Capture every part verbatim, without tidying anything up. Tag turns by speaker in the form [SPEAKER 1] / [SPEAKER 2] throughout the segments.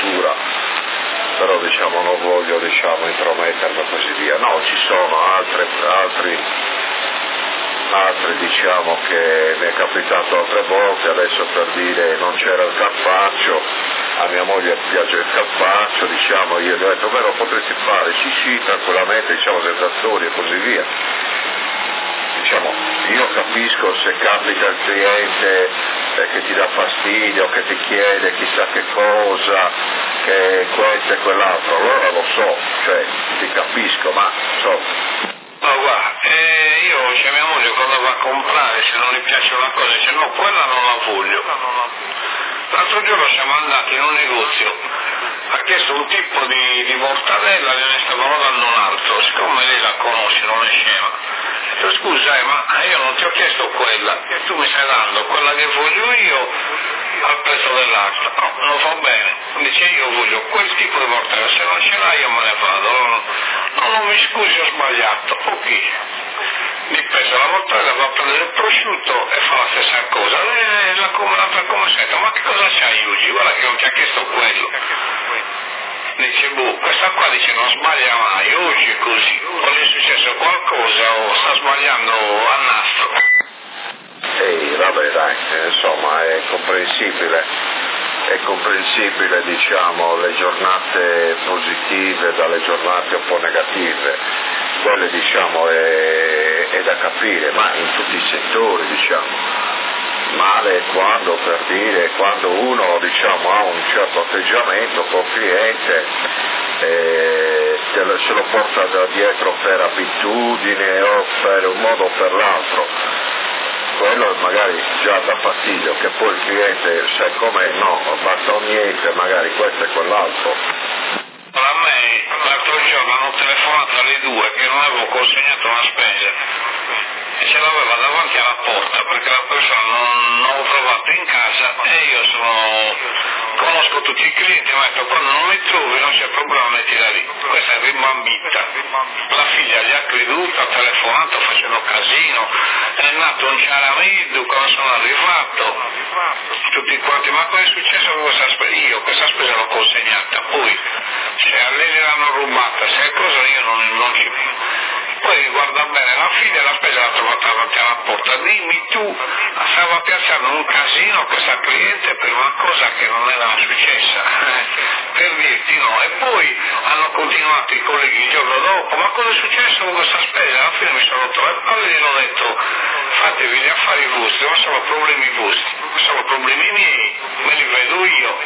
[SPEAKER 1] chiusura, però diciamo non voglio diciamo intromettermi e così via. No, ci sono altre, altri, altri diciamo che mi è capitato altre volte, adesso per dire non c'era il carpaccio, a mia moglie piace il carpaccio, diciamo, io gli ho detto beh lo potresti fare, sì sì, tranquillamente, diciamo senza attori e così via. Diciamo, io capisco se capita il cliente eh, che ti dà fastidio, che ti chiede chissà che cosa, che questo e quell'altro, allora lo so, cioè ti capisco, ma insomma.
[SPEAKER 2] No, guarda, eh, io c'è mia moglie quando va a comprare, se non gli piace una cosa, dice no, quella non la voglio. L'altro giorno siamo andati in un negozio, ha chiesto un tipo di, di mortadella, gliene stavano dando un altro, siccome lei la conosce, non è scema. Ho detto scusa, eh, ma io non ti ho chiesto quella, e tu mi stai dando quella che voglio io al prezzo dell'altra. No, non va bene. Dice io voglio quel tipo di mortadella, se non ce l'hai io me ne vado. No, no, non mi scusi, ho sbagliato. Ok. Mi pesa la mortadella, va a prendere il prosciutto e fa la stessa cosa. E la come l'altra come senta, ma che cosa c'hai oggi? Guarda che non ti ha chiesto quello. Dice, boh, questa qua dice non sbaglia mai, oggi è così. O gli è successo qualcosa o sta sbagliando a nastro.
[SPEAKER 1] Ehi, vabbè dai, insomma è comprensibile, è comprensibile diciamo le giornate positive dalle giornate un po' negative, quelle diciamo è, è da capire, ma in tutti i settori diciamo. Male quando per dire, quando uno diciamo ha un certo atteggiamento col cliente, eh, se lo porta da dietro per abitudine o per un modo o per l'altro, quello magari già dà fastidio, che poi il cliente sai com'è, no, basta un niente, magari questo e quell'altro.
[SPEAKER 2] A me l'altro giorno hanno telefonato alle due che non avevo consegnato una spesa e ce l'aveva davanti alla porta perché la persona non, non l'ho trovato in casa e io sono, conosco tutti i clienti, mi ha detto quando non mi trovi non c'è problema, metti da lì. Questa è rimbambita, la figlia gli ha creduto, ha telefonato facendo casino, è nato un ciaramiddu quando sono arrivato, tutti quanti, ma cosa è successo con questa spesa? Io questa spesa l'ho consegnata, poi se a lei gliel'hanno rubata, se è cosa io non, non ci... Poi guarda bene, la figlia la spesa l'ha trovata davanti alla porta, dimmi tu, stava piazzando un casino questa cliente per una cosa che non era successa, per dirti no, e poi hanno continuato i colleghi il giorno dopo, ma cosa è successo con questa spesa? Alla fine mi sono rotto le palle e gli ho detto, fatevi gli affari vostri, ma sono problemi vostri, sono problemi miei, me li vedo io.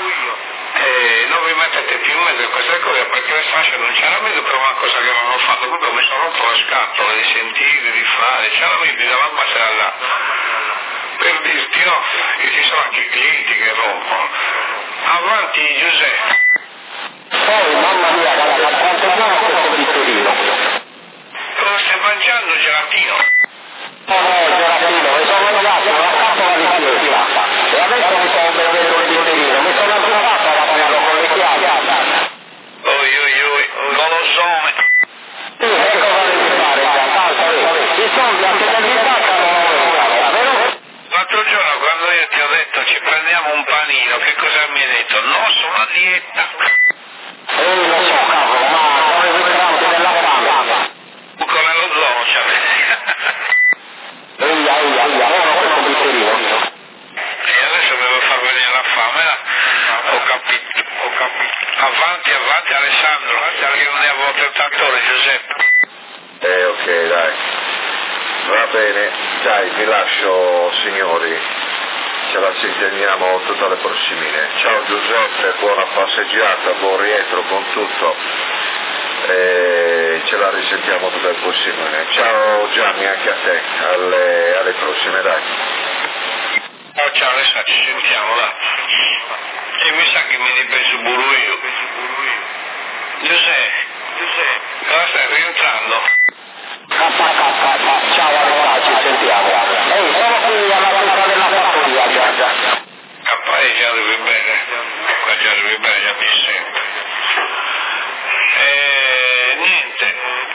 [SPEAKER 2] E non vi mettete più in mezzo a queste cose perché le fasce non c'era meglio per una cosa che non ho fatto, proprio mi sono rotto le scatole di sentire, di fare, c'era meglio dalla passare là per dirti no, che ci sono anche i clienti che rompono. Avanti Giuseppe.
[SPEAKER 3] Poi mamma mia, ragazzi, quanto buono questo bicchierino.
[SPEAKER 2] Cosa stai mangiando, gelatino?
[SPEAKER 3] No, no, gelatino, mi sono mangiato una scatola di fiesta e adesso mi sto bevendo il bicchierino, mi sono azzurrato a aprirlo con le chiavi.
[SPEAKER 2] Oi oi oi, golosone.
[SPEAKER 3] Sì, che cosa devi fare, Giancarlo? I soldi anche dell'Italia non lo vero?
[SPEAKER 2] L'altro giorno quando io ti ho detto ci prendiamo un panino, che cosa mi hai detto? No, sono a dieta.
[SPEAKER 3] Eh, lo so, cavolo, ma come vi create della fame?
[SPEAKER 2] Con lo zoo c'è.
[SPEAKER 3] Eia, eia, eia, buono questo bicchierino.
[SPEAKER 2] E adesso devo far venire la fame, no? Ho capito, ho capito. Avanti, avanti Alessandro, che non ne avevo tentatore Giuseppe.
[SPEAKER 1] Eh ok dai, va bene, dai vi lascio signori, ce la sentiamo tutte le prossimine. Ciao Giuseppe, buona passeggiata, buon rientro con tutto e ce la risentiamo tutte le prossimine. Ciao Gianni anche a te, alle, alle prossime dai.
[SPEAKER 2] Oh ciao Alessandro, ci sentiamo là. E mi sa che mi ripreso pure io. Giuseppe, Giuseppe, cosa stai rientrando?
[SPEAKER 3] Ciao allora, ci sentiamo. Ehi, sono qui alla porta della fattoria, Giorgia.
[SPEAKER 2] Cappa, eh, già arrivi bene. Qua già arrivi bene, già mi sento. E niente.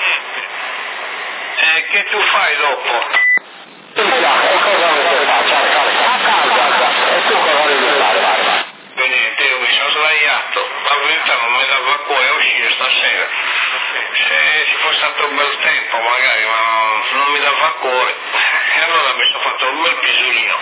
[SPEAKER 2] E che tu fai dopo?
[SPEAKER 3] Sentiamo, e cosa volete fare? A casa, e tu cosa devi fare?
[SPEAKER 2] E niente, io mi sono sbagliato, la verità non mi dava cuore a uscire stasera. Se ci fosse stato un bel tempo magari, ma non, non mi dava cuore. E allora mi sono fatto un bel pisolino.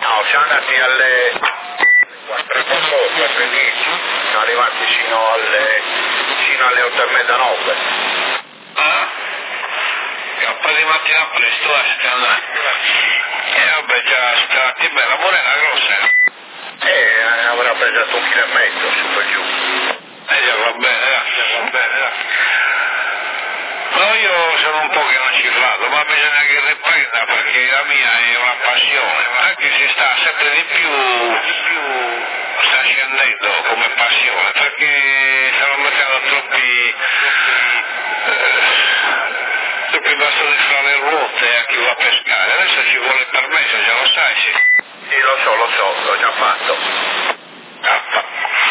[SPEAKER 1] No, siamo andati alle quattro e dieci, siamo arrivati fino alle, fino alle otto e mezza, nove.
[SPEAKER 2] Ah? E un po' di mattina presto eh, siete andati. E vabbè, già stati bene, la morena grossa.
[SPEAKER 1] Eh, avrà pesato un chilo e mezzo, su per giù.
[SPEAKER 2] Eh già, va bene, eh, va bene, eh. No, io sono un pochino cifrato, ma bisogna che riprenda perché la mia è una passione, anche se sta sempre di più, più sta scendendo come passione, perché stanno mettendo troppi, eh, troppi bastoni fra le ruote a chi va a pescare. Adesso ci vuole il permesso, già lo sai, sì.
[SPEAKER 1] Sì, lo so, lo so, l'ho già fatto.
[SPEAKER 2] Ah,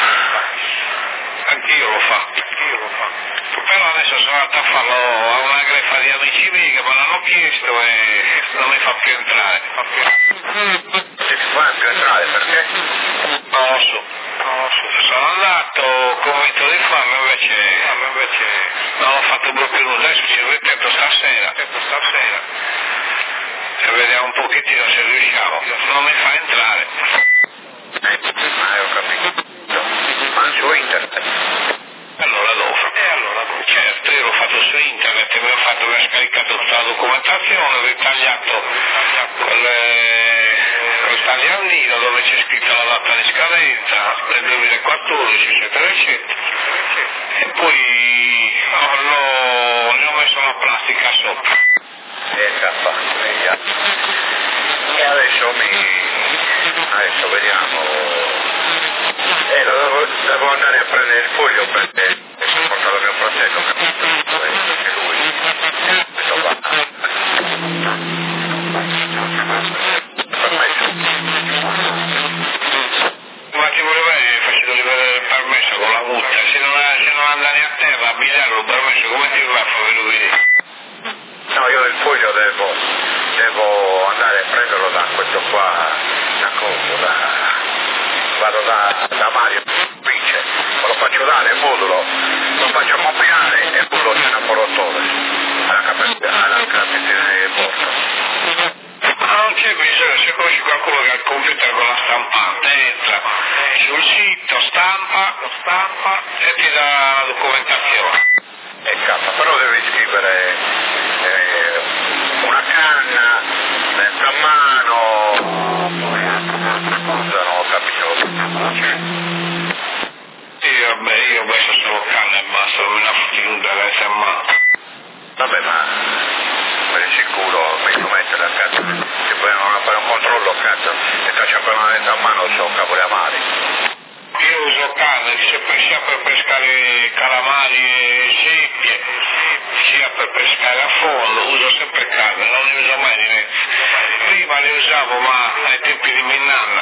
[SPEAKER 2] anch'io lo faccio. Però adesso sono andato a farlo a una greffa di amici miei che me l'hanno chiesto e non mi fa più entrare.
[SPEAKER 1] Se ti fa più entrare, perché?
[SPEAKER 2] Non lo so, non lo so. Sono andato convinto di farlo, invece, invece non ho fatto proprio nulla. Adesso ci ripeto stasera, stasera. E vediamo un pochettino se riusciamo. Non mi fa entrare.
[SPEAKER 1] Eh, ah, ho capito. Ma su internet.
[SPEAKER 2] Allora lo fa. E allora certo, io l'ho fatto su internet, mi ho fatto, mi ho scaricato tutta la documentazione, ho ritagliato col, col tagliandino dove c'è scritta la data di scadenza del duemilaquattordici, eccetera, eccetera. E poi oh, lo, ne ho messo una plastica sopra.
[SPEAKER 1] E scappa, via. E adesso mi... adesso vediamo... Eh, lo devo, devo andare a prendere il foglio perché sono portato il mio fratello, che lui, questo qua. Permesso.
[SPEAKER 2] Ma ti volevo vedere facendo rivedere il permesso con la multa, se non, se non andare a terra a bigliarlo il permesso come ti va a farvelo vedere?
[SPEAKER 1] No, io il foglio devo, devo andare a prenderlo da questo qua, da cosa, da, vado da, da Mario Vince, me lo faccio dare il modulo, lo faccio copiare e poi lo c'è una porotone, alla capitale, alla capitale del porto.
[SPEAKER 2] Ma non c'è bisogno, se conosci qualcuno che ha il computer con la stampante, entra sul sito, stampa, lo stampa e ti dà la documentazione.
[SPEAKER 1] E cazzo, però devi scrivere eh, una canna, mezza a mano, scusa, non ho capito.
[SPEAKER 2] Sì, vabbè, io ho messo solo canna e basta, non me la fottuta da mezza a mano.
[SPEAKER 1] Vabbè, ma per il sicuro meglio mettere a cazzo, se poi non fare un controllo cazzo, e faccio per una mezza a mano sono cavoli amari.
[SPEAKER 2] Io uso canne, sia per pescare calamari e seppie, sia per pescare a fondo, uso sempre canne, non ne uso mai di mezzo. Prima le usavo, ma ai tempi di mia nonna.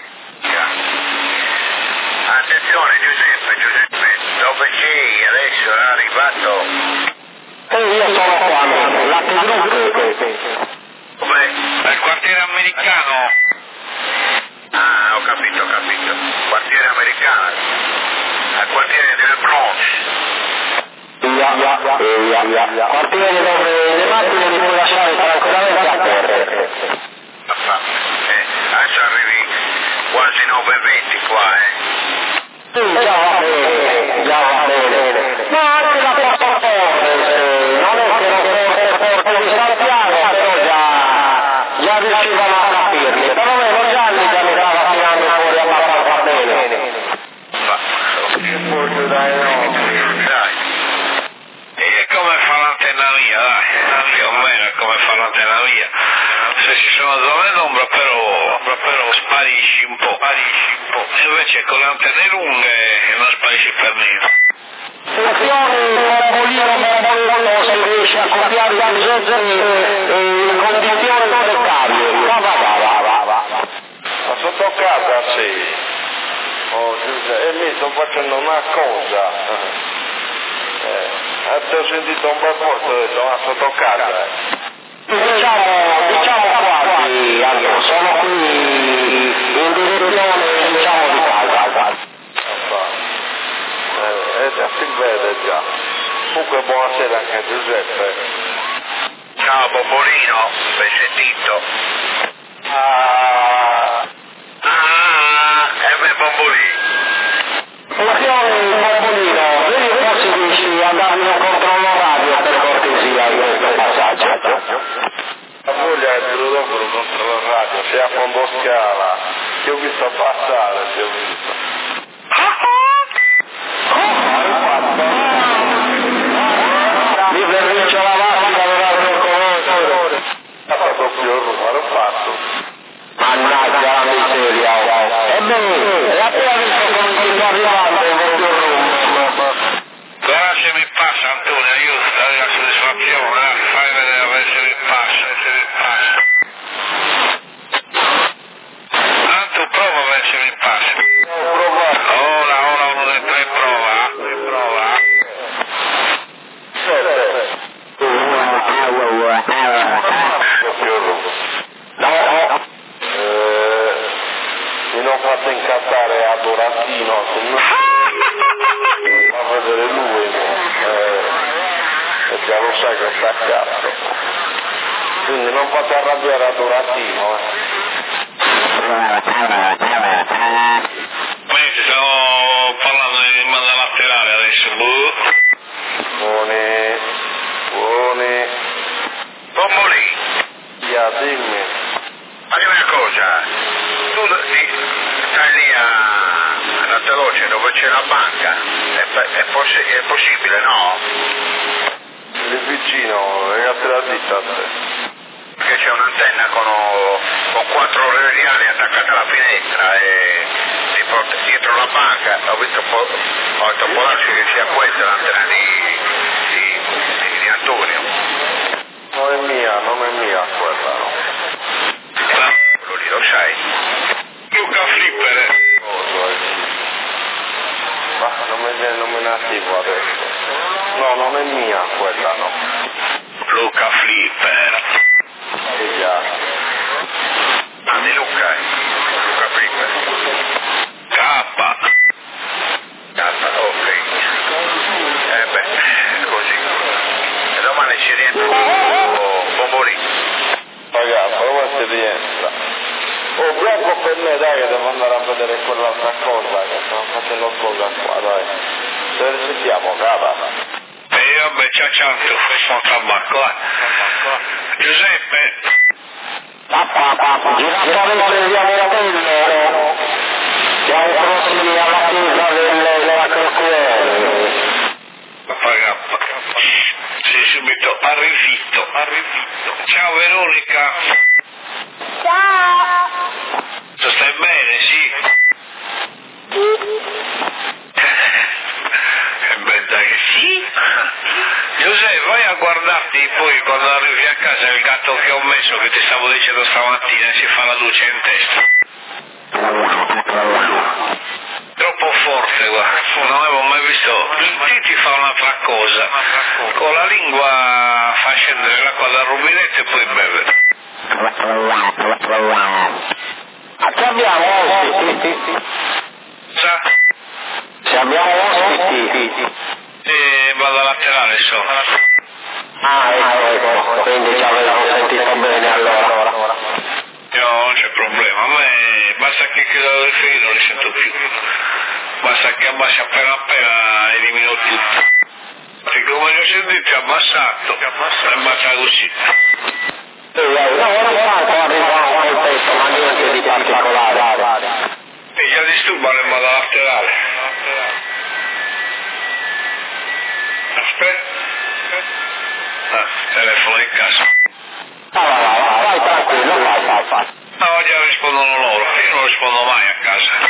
[SPEAKER 1] Attenzione Giuseppe, Giuseppe, dove sei? Adesso è arrivato.
[SPEAKER 3] E io sono qua, la Tigruppe.
[SPEAKER 1] Dov'è?
[SPEAKER 2] Nel quartiere americano.
[SPEAKER 1] Ah, ho capito, ho capito. Quartiere americano. Al quartiere del Bronx.
[SPEAKER 3] Ya, ya, ya, ya, ya. Quartiere dove le macchine li puoi lasciare tranquillamente a terra.
[SPEAKER 1] Ah, eh, adesso arrivi quasi nove e venti qua, eh.
[SPEAKER 3] Sì, già va bene, già va bene. Ma anche la portaporte, non è che non porte di Santiago, però già, già riuscivano a capirmi. Però meno Gianni già mi stava tirando fuori abbastanza bene.
[SPEAKER 1] Va,
[SPEAKER 3] Forse dai, no.
[SPEAKER 1] dai.
[SPEAKER 2] E come fa l'antenna mia, dai, più o meno è come fa l'antenna mia. Se ci sono zone d'ombra però, però sparisci un po', sparisci un po'. Invece con le antenne lunghe non sparisci per niente.
[SPEAKER 3] Funzioni bombolino bombolino se riesci a copiare da Giuseppe in condizioni toccabili. Va, va, va, va, va.
[SPEAKER 4] Ma sotto casa sì. Oh Giuseppe, e lì sto facendo una cosa. Eh, ti ho sentito un bel forte, ho detto, ma sotto casa.
[SPEAKER 3] Diciamo, diciamo quasi, Aldo, sono qui in direzione, diciamo, di casa.
[SPEAKER 4] Eh, eh, già si vede già. Comunque buonasera anche a Giuseppe.
[SPEAKER 1] Ciao Bobolino, ben sentito.
[SPEAKER 4] Ah, dopo contro la radio, sei a fondo scala, ti ho visto passare, ti ho visto.
[SPEAKER 3] Mi perdice la macchina per aprire il conoscitore.
[SPEAKER 4] Ha fatto più rumore, ho fatto.
[SPEAKER 3] Mannaggia la miseria. Ebbene, la tua vista come ti sta arrivando in questo rumbo.
[SPEAKER 2] Ora se mi passa Antonio, io darei la soddisfazione, eh, fai vedere se mi passa, se mi passa. Tanto prova a vedere se mi passa. Ora, ora uno dei tre prova, eh, prova.
[SPEAKER 4] Eh, mi non fate incazzare a Doratino, se no fa vedere lui, eh, e già lo sai che sta a cazzo. Quindi non fate arrabbiare a Doratino, eh.
[SPEAKER 2] Mentre stiamo parlando di manda laterale adesso, boh.
[SPEAKER 4] Buoni, buoni,
[SPEAKER 1] Bombolì,
[SPEAKER 4] via, dimmi.
[SPEAKER 1] ma dimmi una cosa, tu di- stai lì a, ad Alteloce dove c'è la banca, è, è, possi- è possibile, no?
[SPEAKER 4] Lì vicino, ragazzi la ditta a te.
[SPEAKER 1] Perché c'è un'antenna con, con quattro reali attaccate alla finestra e tipo dietro la banca ho visto un po', ho detto può darsi che sia questa l'antenna di, di, di, di Antonio.
[SPEAKER 4] Non è mia, non è mia quella, no.
[SPEAKER 1] Quello lì lo sai?
[SPEAKER 2] Luca Flipper.
[SPEAKER 4] Cosa è? Ma non me ne, non me ne attivo adesso. No, non è mia quella, no.
[SPEAKER 2] Luca Flipper.
[SPEAKER 4] E già.
[SPEAKER 1] Ah, di Luca, eh. Luca Flipper.
[SPEAKER 2] K.
[SPEAKER 1] Cazzo, ok. Eh beh, così. E domani ci rientra un Bombolì.
[SPEAKER 4] Ragazzi, come si rientra? Oh, bianco per me, dai, che devo andare a vedere quell'altra cosa, che stiamo facendo cosa qua, dai. Se ne sentiamo, cava.
[SPEAKER 2] E vabbè, ciao ciao, tu fai un tabacco, eh. Giuseppe.
[SPEAKER 3] Giratore di Ameratello, siamo prossimi alla chiesa della Crocuere.
[SPEAKER 2] Paga. Sì, subito, arrivito, arrivito. Ciao Veronica.
[SPEAKER 5] Ciao!
[SPEAKER 2] Tu stai bene, sì? E beh, dai che sì. Giuseppe, vai a guardarti poi quando arrivi a casa il gatto che ho messo, che ti stavo dicendo stamattina, si fa la luce in testa. Troppo forte, guarda, non avevo mai visto. Il tè ti fa un'altra cosa, con la lingua fa scendere l'acqua dal rubinetto e poi beve.
[SPEAKER 3] Ci abbiamo ospiti.
[SPEAKER 2] Sa?
[SPEAKER 3] Ci abbiamo ospiti.
[SPEAKER 2] E vado a laterale so.
[SPEAKER 3] Ah, ecco, ecco. Quindi ci avevamo sentito bene allora.
[SPEAKER 2] Io non c'è problema, a me basta che chiudo il filo, non li sento più. Basta che abbassi appena appena elimino tutto. Perché come li ho sentiti abbassato, è abbassato così.
[SPEAKER 3] Sì, no, ogni tanto arriva un pezzo, ma niente di particolare.
[SPEAKER 2] E già disturba in modo laterale. Aspetta. Ah, telefono in casa.
[SPEAKER 3] Ah, va, va, va, vai tranquillo, vai, vai, vai.
[SPEAKER 2] No, già rispondono loro, io non rispondo mai a casa.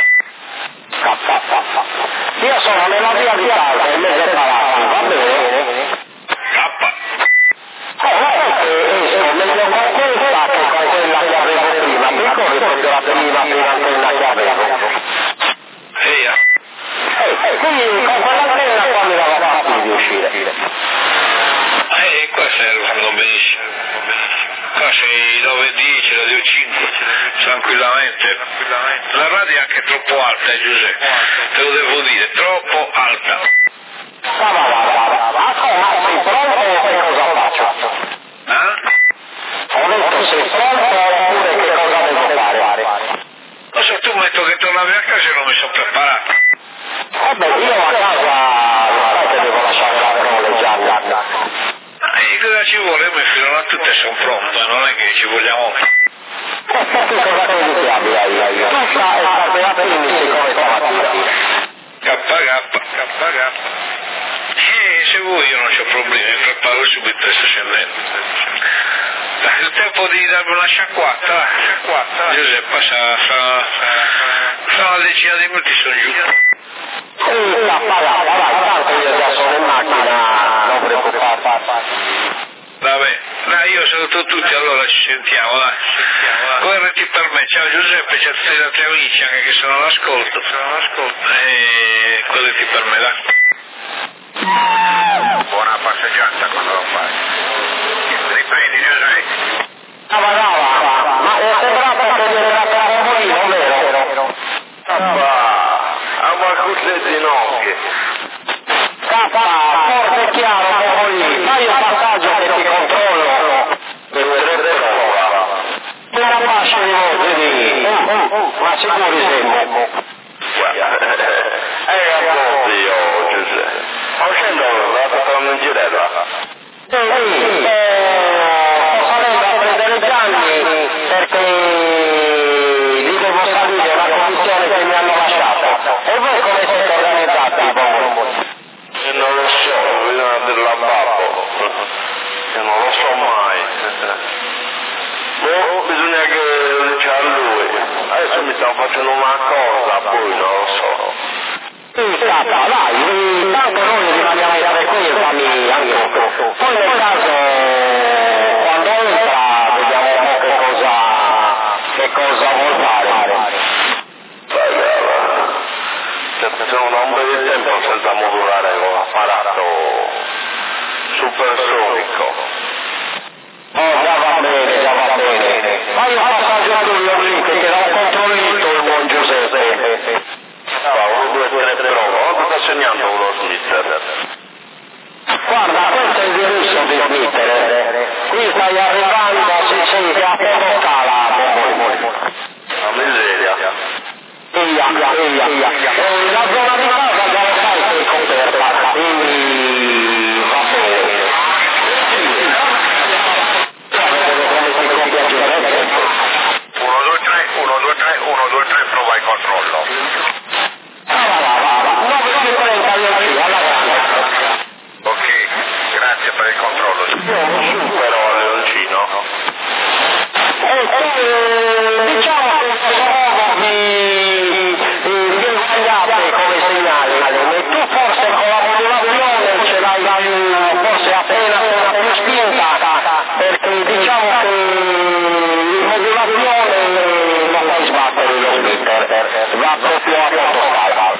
[SPEAKER 3] Io sono nella via di casa, in mezzo ai palazzi, va bene?
[SPEAKER 2] K.
[SPEAKER 3] Eh, eh, sono meglio con questa che con quella che avevo prima, mi ricordi proprio la prima, prima antena che avevo.
[SPEAKER 2] Via.
[SPEAKER 3] Eh, quindi con quell'antena qua mi dava fastidio uscire.
[SPEAKER 2] Eh, qua servono benissimo. Qua sei nove dieci, radio cinque, tranquillamente. La radio è anche troppo alta, eh, Giuseppe. Te lo devo dire, troppo alta.
[SPEAKER 3] Va, va, va, va, va. Ah, sei pronto o che cosa faccio?
[SPEAKER 2] Eh?
[SPEAKER 3] Ho detto sei pronto oppure che cosa devo fare?
[SPEAKER 2] Lo so, tu metto che tornavi a casa e non mi sono preparato.
[SPEAKER 3] Eh beh, io a casa lo sai che devo lasciare la prole gialla.
[SPEAKER 2] E cosa ci vuole? Io mi filo a tutte e sono pronto, non è che ci vogliamo...
[SPEAKER 3] tu cosa credi che abbia ahí? Tutta è stata quindici come stamattina.
[SPEAKER 2] K K, K K. Eh, se vuoi io non c'ho problemi, preparo subito e sto scendendo. Dai, il tempo di darmi una sciacquata, sciacquata. Giuseppe, sa, sa, sa una decina di minuti sono giù.
[SPEAKER 3] Sì, sta pagata, vai, tanto io già sono in macchina, non preoccuparti.
[SPEAKER 2] Vabbè, dai, io saluto tutti, allora ci sentiamo, dai. Guardati per me, ciao Giuseppe, ciao a tutti gli altri amici anche che sono all'ascolto, sono all'ascolto. E guardati per me, dai.
[SPEAKER 1] Buona passeggiata quando lo fai. Riprendi Giuseppe.
[SPEAKER 3] Brava, brava, ma è sembrata che viene da Campolino, vero?
[SPEAKER 4] Papà, a qualcuno di ginocchia.
[SPEAKER 3] Papà, forte e chiaro Campolino, fai un passaggio che ti controllo. Una fascia di voce di... ma sicuri siamo.
[SPEAKER 4] Eh, oddio, Giuseppe. Ma uscendo, la facciamo in girella?
[SPEAKER 3] Sì, sì, eh, sto salendo a prendere i Gianni perché li devo salire alla commissione che mi hanno lasciato. E voi come siete organizzati, Bobo?
[SPEAKER 4] Eh, non lo so, bisogna dirla a babbo. Io non lo so mai. Boh, bisogna che lo dica a lui. Adesso mi stanno facendo una cosa, poi non lo so.
[SPEAKER 3] Sì, stata, vai, tanto noi rimaniamo stare qui in famiglia, amico. Poi nel caso, quando entra, vediamo un po' che cosa, che cosa vuol fare.
[SPEAKER 4] Se non ho un po' di tempo senza modulare con l'apparato supersonico.
[SPEAKER 3] Oh, già va bene, già va bene. Fai un passaggio a lui lì, che te l'ho controllito il buon Giuseppe.
[SPEAKER 4] Ah, uno, due, tre, prova. Quanto sta segnando uno Smith?
[SPEAKER 3] Guarda, questo è il virus di Smith. Qui stai arrivando, sì, sì, che a poco scala.
[SPEAKER 4] La miseria.
[SPEAKER 3] Via, via, via. Eh, la zona di casa già lo sai che è coperta, quindi va bene.
[SPEAKER 1] uno, due, tre, uno, due, tre, uno, due, tre, prova il controllo. Ok, grazie per il controllo.
[SPEAKER 4] Però Leoncino.
[SPEAKER 3] Eh, sì, diciamo che trovo di, di, di sbagliate come segnale, e tu forse con la modulazione ce l'hai più, forse appena appena più spinta, perché diciamo che in modulazione non puoi sbattere lo splitter, va proprio a fotoscala.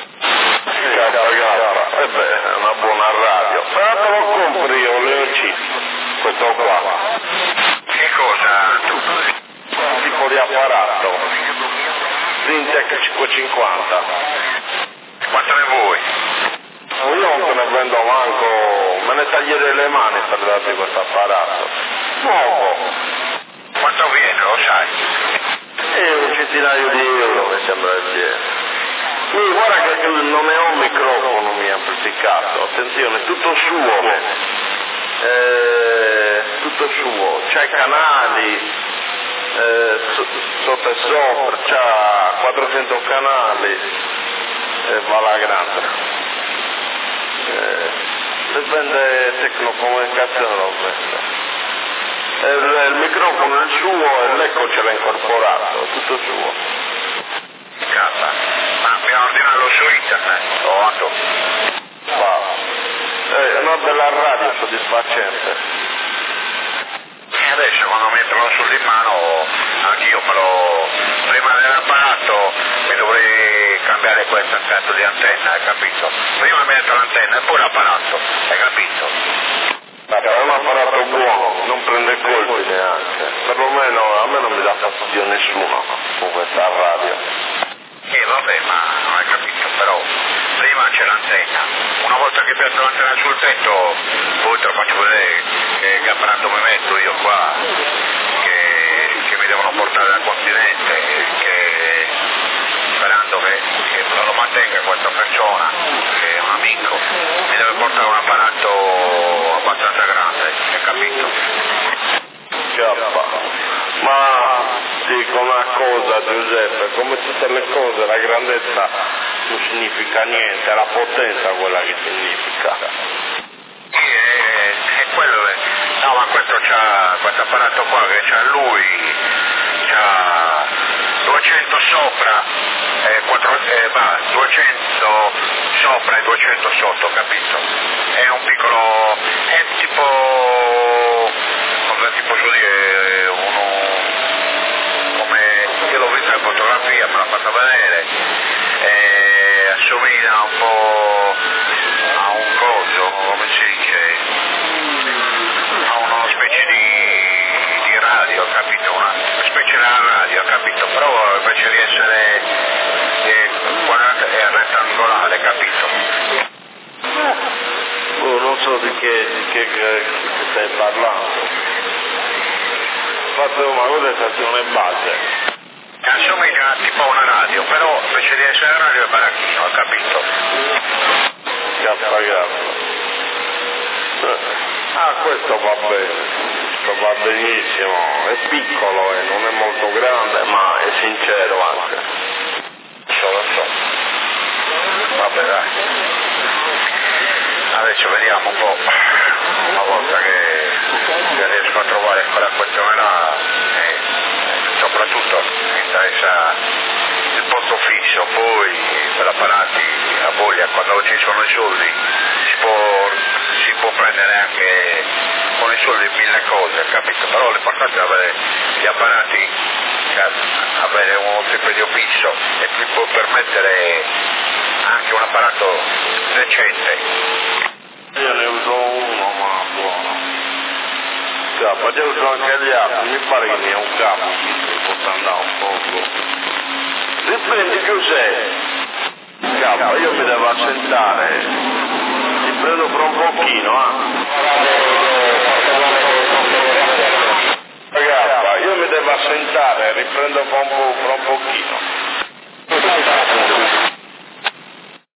[SPEAKER 4] E beh, è una buona radio. Però te lo compri io, Leoncino. Questo qua.
[SPEAKER 1] Che cosa tu?
[SPEAKER 4] Un tipo di apparato. Zintec cinquecentocinquanta.
[SPEAKER 1] Quanto ne vuoi?
[SPEAKER 4] Io non te ne prendo manco, me ne taglierei le mani per darti questo apparato. Nuovo.
[SPEAKER 1] Quanto viene, lo sai?
[SPEAKER 4] E un centinaio di euro mi sembra il viene. Sì, guarda che non è un microfono mi amplificato, attenzione, tutto suo. Eh, tutto suo, c'ha i canali eh, sotto e sopra, c'ha quattrocento canali e va alla grande. Eh, se vende tecnocomunicazione lo vende. Il, il microfono è il suo e l'eco ce l'ha incorporato, tutto suo.
[SPEAKER 1] Cazzo, ma dobbiamo ordinarlo su internet, o Otto?
[SPEAKER 4] Wow. È una bella radio soddisfacente.
[SPEAKER 1] E adesso quando metterlo sul in mano, anch'io però prima dell'apparato mi dovrei cambiare questo effetto di antenna, hai capito? Prima metto l'antenna e poi l'apparato, hai capito?
[SPEAKER 4] Vabbè, è un apparato buono, non prende colpi neanche. Perlomeno a me non mi dà fastidio nessuno con questa radio.
[SPEAKER 1] Eh vabbè, ma non hai capito, però prima c'è l'antenna, una volta che piazzo l'antenna sul tetto, poi te lo faccio vedere che, che apparato mi metto io qua, che, che mi devono portare dal continente, che sperando che, che non lo mantenga questa persona, che è un amico, mi deve portare un apparato abbastanza grande, hai capito?
[SPEAKER 4] Chiappa. Ma dico una cosa, Giuseppe, come tutte le cose la grandezza non significa niente, è la potenza quella che significa.
[SPEAKER 1] Sì, è, è quello, è, no ma questo c'ha, questo apparato qua che c'ha lui, c'ha duecento sopra, eh, quattro, eh, va, duecento sopra e duecento sotto, capito? È un piccolo, è tipo, come ti posso dire, uno, come, io l'ho visto in fotografia, me l'ha fatto vedere, eh, assomiglia un po' a un coso, come si dice, a una specie di, di radio, capito? Una specie di radio, capito? Però invece di essere eh, guardate, è rettangolare, capito?
[SPEAKER 4] Oh, non so di che, di che, che stai parlando. Fatto una cosa è stazione base.
[SPEAKER 1] Assomiglia tipo a una radio, però invece di essere radio è baracchino, capito?
[SPEAKER 4] Gaffa gaffa. Ah, questo va bene, questo va benissimo, è piccolo e non è molto grande, ma è sincero anche.
[SPEAKER 1] So, lo so. Vabbè dai. Adesso vediamo un po', una volta che, che riesco a trovare quella questione là, e soprattutto mi interessa il posto fisso, poi per apparati a voglia, quando ci sono i soldi si può, si può prendere anche con i soldi mille cose, capito? Però l'importante è avere gli apparati, cioè avere uno stipendio fisso e ti può permettere anche un apparato decente.
[SPEAKER 4] Io ne uso uno, ma buono. Cappa, io uso anche gli altri, mi pare che ne è un capo, mi posso andare un poco. Riprendi Giuseppe. Cappa, io mi devo assentare. Ti prendo fra un pochino, ah. Cappa, io mi devo assentare, riprendo fra un, po', fra un pochino.